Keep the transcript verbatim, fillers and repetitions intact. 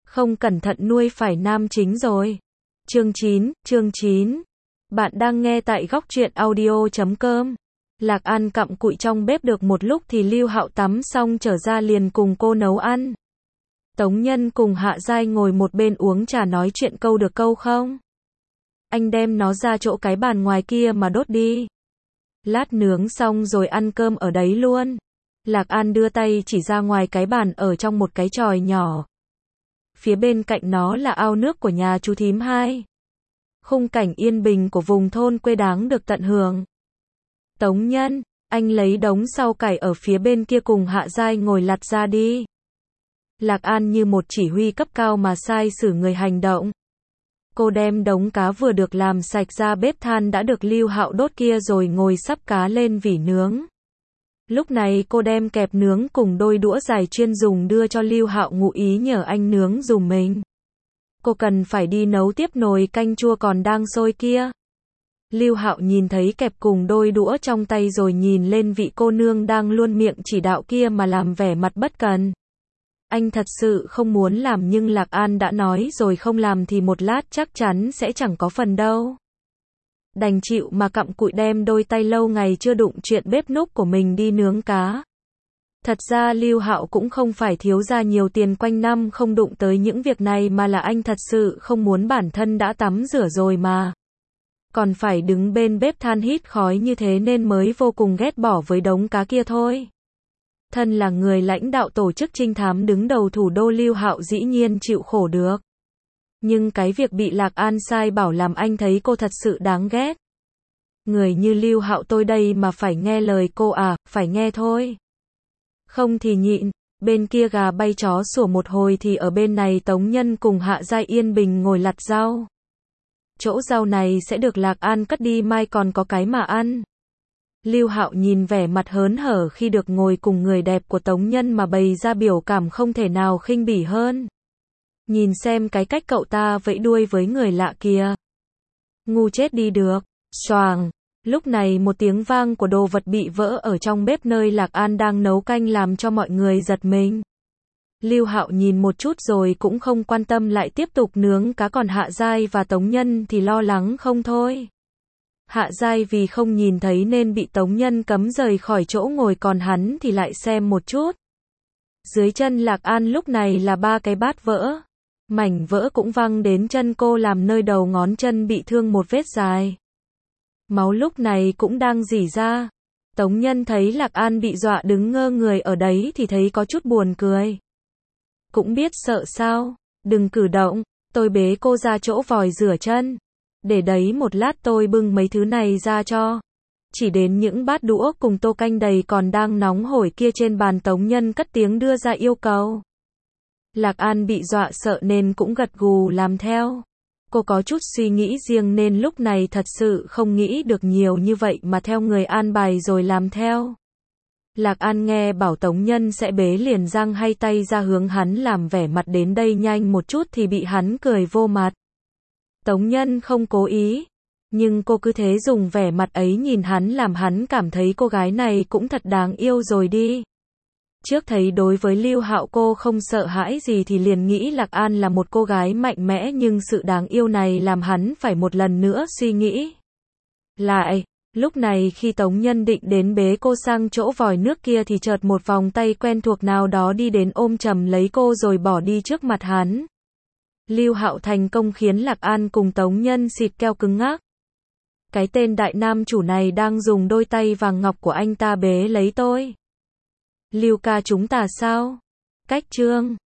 Không cẩn thận nuôi phải nam chính rồi. Chương chín, chương chín. Bạn đang nghe tại góc truyện audio chấm com. Lạc An cặm cụi trong bếp được một lúc thì Lưu Hạo tắm xong trở ra liền cùng cô nấu ăn. Tống Nhân cùng Hạ Giai ngồi một bên uống trà nói chuyện câu được câu không. Anh đem nó ra chỗ cái bàn ngoài kia mà đốt đi. Lát nướng xong rồi ăn cơm ở đấy luôn. Lạc An đưa tay chỉ ra ngoài cái bàn ở trong một cái chòi nhỏ. Phía bên cạnh nó là ao nước của nhà chú thím hai. Khung cảnh yên bình của vùng thôn quê đáng được tận hưởng. Tống Nhân, anh lấy đống rau cải ở phía bên kia cùng Hạ Giai ngồi lặt ra đi. Lạc An như một chỉ huy cấp cao mà sai xử người hành động. Cô đem đống cá vừa được làm sạch ra bếp than đã được Lưu Hạo đốt kia rồi ngồi sắp cá lên vỉ nướng. Lúc này cô đem kẹp nướng cùng đôi đũa dài chuyên dùng đưa cho Lưu Hạo ngụ ý nhờ anh nướng dùm mình. Cô cần phải đi nấu tiếp nồi canh chua còn đang sôi kia. Lưu Hạo nhìn thấy kẹp cùng đôi đũa trong tay rồi nhìn lên vị cô nương đang luôn miệng chỉ đạo kia mà làm vẻ mặt bất cần. Anh thật sự không muốn làm nhưng Lạc An đã nói rồi không làm thì một lát chắc chắn sẽ chẳng có phần đâu. Đành chịu mà cặm cụi đem đôi tay lâu ngày chưa đụng chuyện bếp núc của mình đi nướng cá. Thật ra Lưu Hạo cũng không phải thiếu ra nhiều tiền quanh năm không đụng tới những việc này mà là anh thật sự không muốn bản thân đã tắm rửa rồi mà. Còn phải đứng bên bếp than hít khói như thế nên mới vô cùng ghét bỏ với đống cá kia thôi. Thân là người lãnh đạo tổ chức trinh thám đứng đầu thủ đô Lưu Hạo dĩ nhiên chịu khổ được. Nhưng cái việc bị Lạc An sai bảo làm anh thấy cô thật sự đáng ghét. Người như Lưu Hạo tôi đây mà phải nghe lời cô à, phải nghe thôi. Không thì nhịn, bên kia gà bay chó sủa một hồi thì ở bên này Tống Nhân cùng Hạ Giai yên bình ngồi lặt rau. Chỗ rau này sẽ được Lạc An cất đi mai còn có cái mà ăn. Lưu Hạo nhìn vẻ mặt hớn hở khi được ngồi cùng người đẹp của Tống Nhân mà bày ra biểu cảm không thể nào khinh bỉ hơn. Nhìn xem cái cách cậu ta vẫy đuôi với người lạ kìa. Ngu chết đi được. Xoàng. Lúc này một tiếng vang của đồ vật bị vỡ ở trong bếp nơi Lạc An đang nấu canh làm cho mọi người giật mình. Lưu Hạo nhìn một chút rồi cũng không quan tâm lại tiếp tục nướng cá, còn Hạ Giai và Tống Nhân thì lo lắng không thôi. Hạ Giai vì không nhìn thấy nên bị Tống Nhân cấm rời khỏi chỗ ngồi, còn hắn thì lại xem một chút. Dưới chân Lạc An lúc này là ba cái bát vỡ. Mảnh vỡ cũng văng đến chân cô làm nơi đầu ngón chân bị thương một vết dài. Máu lúc này cũng đang rỉ ra. Tống Nhân thấy Lạc An bị dọa đứng ngơ người ở đấy thì thấy có chút buồn cười. Cũng biết sợ sao, đừng cử động, tôi bế cô ra chỗ vòi rửa chân. Để đấy một lát tôi bưng mấy thứ này ra cho. Chỉ đến những bát đũa cùng tô canh đầy còn đang nóng hổi kia trên bàn, Tống Nhân cất tiếng đưa ra yêu cầu. Lạc An bị dọa sợ nên cũng gật gù làm theo. Cô có chút suy nghĩ riêng nên lúc này thật sự không nghĩ được nhiều như vậy mà theo người an bài rồi làm theo. Lạc An nghe bảo Tống Nhân sẽ bế liền giang hay tay ra hướng hắn làm vẻ mặt đến đây nhanh một chút thì bị hắn cười vô mặt. Tống Nhân không cố ý, nhưng cô cứ thế dùng vẻ mặt ấy nhìn hắn làm hắn cảm thấy cô gái này cũng thật đáng yêu rồi đi. Trước thấy đối với Lưu Hạo cô không sợ hãi gì thì liền nghĩ Lạc An là một cô gái mạnh mẽ, nhưng sự đáng yêu này làm hắn phải một lần nữa suy nghĩ. Lại, lúc này khi Tống Nhân định đến bế cô sang chỗ vòi nước kia thì chợt một vòng tay quen thuộc nào đó đi đến ôm chầm lấy cô rồi bỏ đi trước mặt hắn. Lưu Hạo thành công khiến Lạc An cùng Tống Nhân xịt keo cứng ngắc. Cái tên đại nam chủ này đang dùng đôi tay vàng ngọc của anh ta bế lấy tôi. Lưu ca chúng ta sao? Cách chương